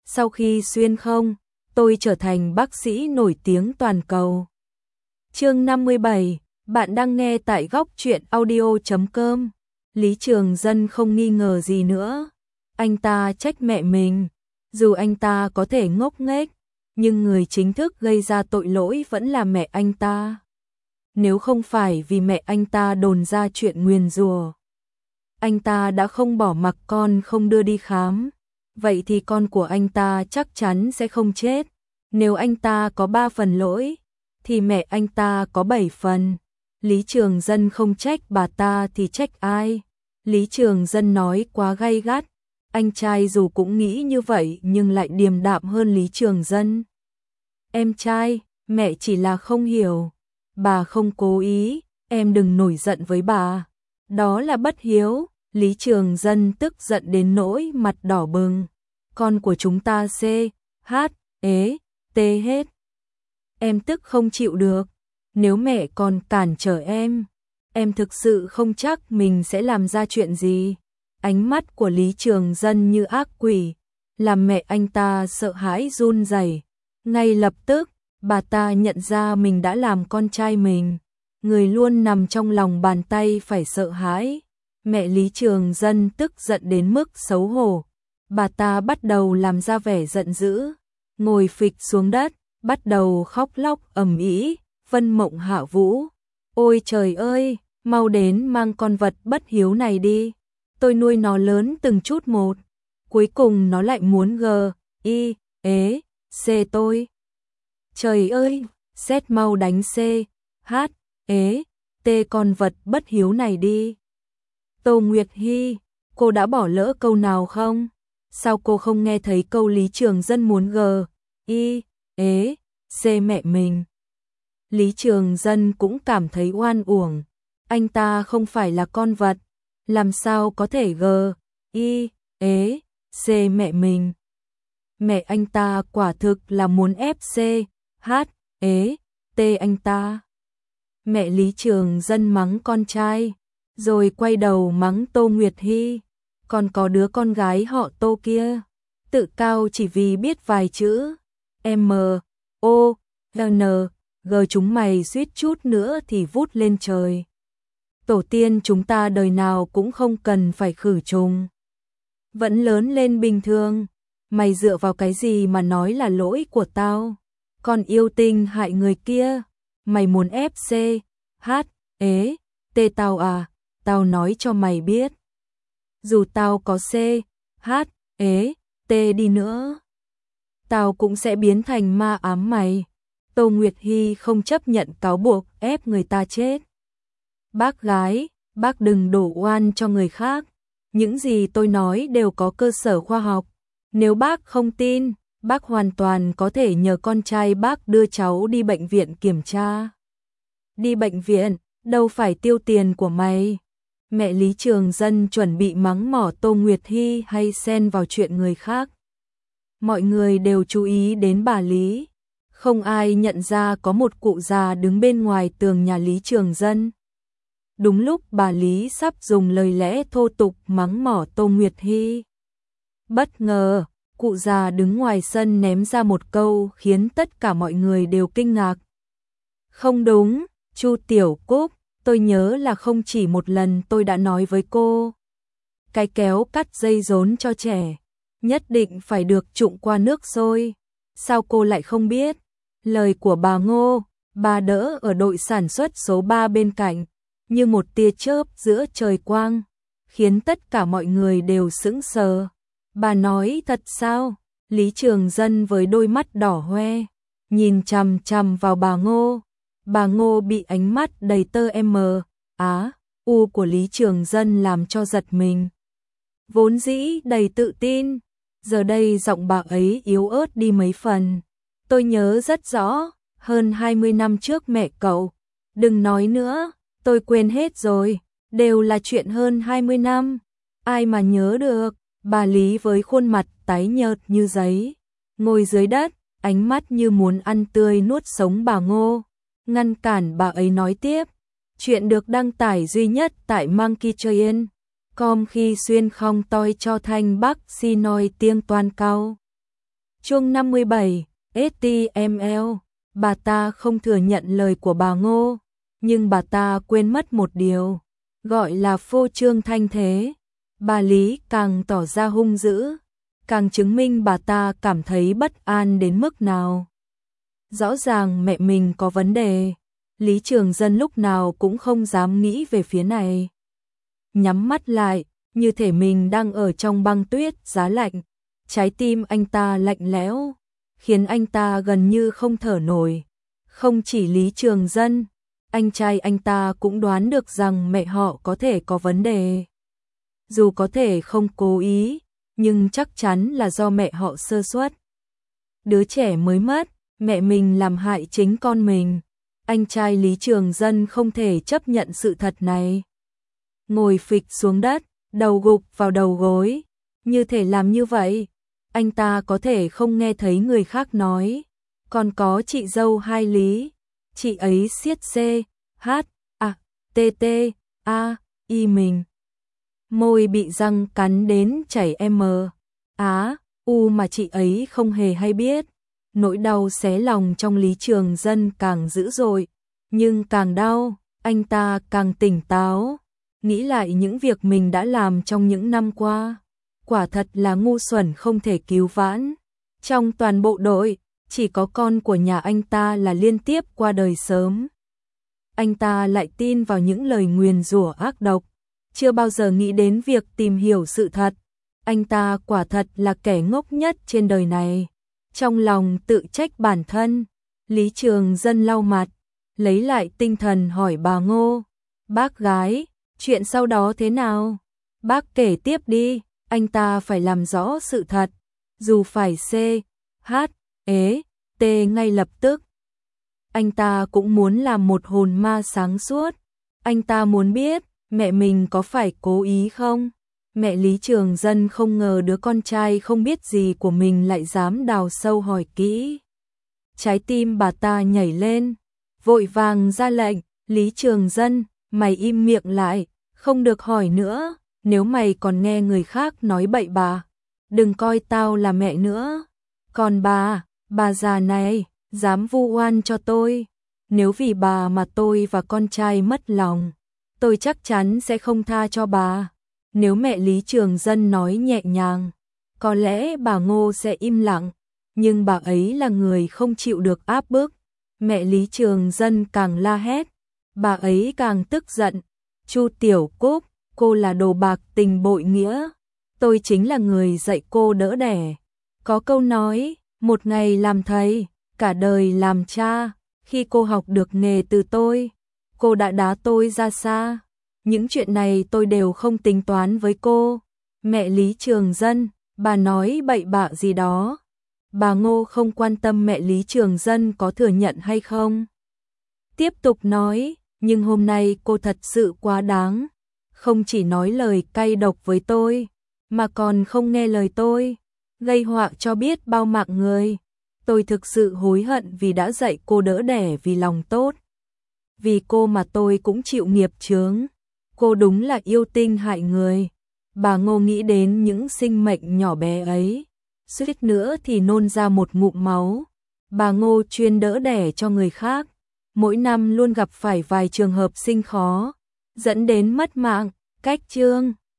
Sau khi xuyên không, tôi trở thành bác sĩ nổi tiếng toàn cầu. Chương 57, bạn đang nghe tại góc truyện audio.com. Lý Trường Dân không nghi ngờ gì nữa. Anh ta trách mẹ mình. Dù anh ta có thể ngốc nghếch, nhưng người chính thức gây ra tội lỗi vẫn là mẹ anh ta. Nếu không phải vì mẹ anh ta đồn ra chuyện nguyền rủa, anh ta đã không bỏ mặc con không đưa đi khám. Vậy thì con của anh ta chắc chắn sẽ không chết. Nếu anh ta có 3 phần lỗi, thì mẹ anh ta có 7 phần. Lý Trường Dân không trách bà ta thì trách ai? Lý Trường Dân nói quá gay gắt. Anh trai dù cũng nghĩ như vậy nhưng lại điềm đạm hơn Lý Trường Dân. Em trai, mẹ chỉ là không hiểu. Bà không cố ý, em đừng nổi giận với bà. Đó là bất hiếu. Lý Trường Dân tức giận đến nỗi mặt đỏ bừng. Con của chúng ta C, H, T hết. Em tức không chịu được. Nếu mẹ còn cản trở em thực sự không chắc mình sẽ làm ra chuyện gì. Ánh mắt của Lý Trường Dân như ác quỷ, làm mẹ anh ta sợ hãi run rẩy. Ngay lập tức, bà ta nhận ra mình đã làm con trai mình, người luôn nằm trong lòng bàn tay phải sợ hãi. Mẹ Lý Trường Dân tức giận đến mức xấu hổ. Bà ta bắt đầu làm ra vẻ giận dữ, ngồi phịch xuống đất, bắt đầu khóc lóc ầm ĩ. Vân Mộng Hạ Vũ, ôi trời ơi, mau đến mang con vật bất hiếu này đi. Tôi nuôi nó lớn từng chút một, cuối cùng nó lại muốn C tôi. Trời ơi, xét mau đánh C, H, T con vật bất hiếu này đi. Tô Nguyệt Hy, cô đã bỏ lỡ câu nào không? Sao cô không nghe thấy câu Lý Trường Dân muốn C mẹ mình? Lý Trường Dân cũng cảm thấy oan uổng. Anh ta không phải là con vật, làm sao có thể C mẹ mình? Mẹ anh ta quả thực là muốn ép C, H, T anh ta. Mẹ Lý Trường Dân mắng con trai, rồi quay đầu mắng Tô Nguyệt Hy. Còn có đứa con gái họ Tô kia, tự cao chỉ vì biết vài chữ M, O, N, G, chúng mày suýt chút nữa thì vút lên trời. Tổ tiên chúng ta đời nào cũng không cần phải khử trùng, vẫn lớn lên bình thường. Mày dựa vào cái gì mà nói là lỗi của tao? Con yêu tinh hại người kia, mày muốn ép C, H, T tao à? Tao nói cho mày biết, dù tao có C, H, T đi nữa, tao cũng sẽ biến thành ma ám mày. Tô Nguyệt Hy không chấp nhận cáo buộc ép người ta chết. Bác gái, bác đừng đổ oan cho người khác. Những gì tôi nói đều có cơ sở khoa học. Nếu bác không tin, bác hoàn toàn có thể nhờ con trai bác đưa cháu đi bệnh viện kiểm tra. Đi bệnh viện, đâu phải tiêu tiền của mày. Mẹ Lý Trường Dân chuẩn bị mắng mỏ Tô Nguyệt Hy hay xen vào chuyện người khác. Mọi người đều chú ý đến bà Lý. Không ai nhận ra có một cụ già đứng bên ngoài tường nhà Lý Trường Dân. Đúng lúc bà Lý sắp dùng lời lẽ thô tục mắng mỏ Tô Nguyệt Hy, bất ngờ, cụ già đứng ngoài sân ném ra một câu khiến tất cả mọi người đều kinh ngạc. Không đúng, Chu Tiểu Cúc, tôi nhớ là không chỉ một lần tôi đã nói với cô. Cái kéo cắt dây rốn cho trẻ, nhất định phải được trụng qua nước sôi. Sao cô lại không biết? Lời của bà Ngô, bà đỡ ở đội sản xuất số 3 bên cạnh, như một tia chớp giữa trời quang, khiến tất cả mọi người đều sững sờ. Bà nói thật sao? Lý Trường Dân với đôi mắt đỏ hoe, nhìn chằm chằm vào bà Ngô. Bà Ngô bị ánh mắt đầy tơ U của Lý Trường Dân làm cho giật mình. Vốn dĩ đầy tự tin, giờ đây giọng bà ấy yếu ớt đi mấy phần. Tôi nhớ rất rõ, hơn 20 năm trước mẹ cậu. Đừng nói nữa, tôi quên hết rồi, đều là chuyện hơn 20 năm. Ai mà nhớ được? Bà Lý với khuôn mặt tái nhợt như giấy, ngồi dưới đất, ánh mắt như muốn ăn tươi nuốt sống bà Ngô, ngăn cản bà ấy nói tiếp. Chuyện được đăng tải duy nhất tại monkeytrain.com khi xuyên không tôi cho thanh bác si nói tiếng toàn cao. Chương 57, HTML. Bà ta không thừa nhận lời của bà Ngô, nhưng bà ta quên mất một điều, gọi là phô trương thanh thế. Bà Lý càng tỏ ra hung dữ, càng chứng minh bà ta cảm thấy bất an đến mức nào. Rõ ràng mẹ mình có vấn đề, Lý Trường Dân lúc nào cũng không dám nghĩ về phía này. Nhắm mắt lại, như thể mình đang ở trong băng tuyết giá lạnh, trái tim anh ta lạnh lẽo, khiến anh ta gần như không thở nổi. Không chỉ Lý Trường Dân, anh trai anh ta cũng đoán được rằng mẹ họ có thể có vấn đề. Dù có thể không cố ý, nhưng chắc chắn là do mẹ họ sơ suất. Đứa trẻ mới mất, mẹ mình làm hại chính con mình. Anh trai Lý Trường Dân không thể chấp nhận sự thật này. Ngồi phịch xuống đất, đầu gục vào đầu gối. Như thể làm như vậy, anh ta có thể không nghe thấy người khác nói. Còn có chị dâu hai Lý, chị ấy siết C, H, A, T, T, A, I mình. Môi bị răng cắn đến chảy M, Á, U mà chị ấy không hề hay biết. Nỗi đau xé lòng trong Lý Trường Dân càng dữ dội, nhưng càng đau, anh ta càng tỉnh táo. Nghĩ lại những việc mình đã làm trong những năm qua, quả thật là ngu xuẩn không thể cứu vãn. Trong toàn bộ đội, chỉ có con của nhà anh ta là liên tiếp qua đời sớm. Anh ta lại tin vào những lời nguyền rủa ác độc, chưa bao giờ nghĩ đến việc tìm hiểu sự thật. Anh ta quả thật là kẻ ngốc nhất trên đời này. Trong lòng tự trách bản thân, Lý Trường Dân lau mặt, lấy lại tinh thần hỏi bà Ngô. Bác gái, chuyện sau đó thế nào? Bác kể tiếp đi, anh ta phải làm rõ sự thật, dù phải C, H, E, T ngay lập tức. Anh ta cũng muốn làm một hồn ma sáng suốt. Anh ta muốn biết mẹ mình có phải cố ý không? Mẹ Lý Trường Dân không ngờ đứa con trai không biết gì của mình lại dám đào sâu hỏi kỹ. Trái tim bà ta nhảy lên, vội vàng ra lệnh, Lý Trường Dân, mày im miệng lại, không được hỏi nữa, nếu mày còn nghe người khác nói bậy bạ, đừng coi tao là mẹ nữa. Còn bà già này, dám vu oan cho tôi, nếu vì bà mà tôi và con trai mất lòng, tôi chắc chắn sẽ không tha cho bà. Nếu mẹ Lý Trường Dân nói nhẹ nhàng, có lẽ bà Ngô sẽ im lặng, nhưng bà ấy là người không chịu được áp bức. Mẹ Lý Trường Dân càng la hét, bà ấy càng tức giận. Chu Tiểu Cúc, cô là đồ bạc tình bội nghĩa. Tôi chính là người dạy cô đỡ đẻ. Có câu nói, một ngày làm thầy, cả đời làm cha. Khi cô học được nghề từ tôi, cô đã đá tôi ra xa. Những chuyện này tôi đều không tính toán với cô. Mẹ Lý Trường Dân, bà nói bậy bạ gì đó. Bà Ngô không quan tâm mẹ Lý Trường Dân có thừa nhận hay không. Tiếp tục nói, nhưng hôm nay cô thật sự quá đáng. Không chỉ nói lời cay độc với tôi, mà còn không nghe lời tôi, gây họa cho biết bao mạng người. Tôi thực sự hối hận vì đã dạy cô đỡ đẻ vì lòng tốt. Vì cô mà tôi cũng chịu nghiệp chướng. Cô đúng là yêu tinh hại người. Bà Ngô nghĩ đến những sinh mệnh nhỏ bé ấy, suýt nữa thì nôn ra một ngụm máu. Bà Ngô chuyên đỡ đẻ cho người khác, mỗi năm luôn gặp phải vài trường hợp sinh khó, dẫn đến mất mạng. Cách chương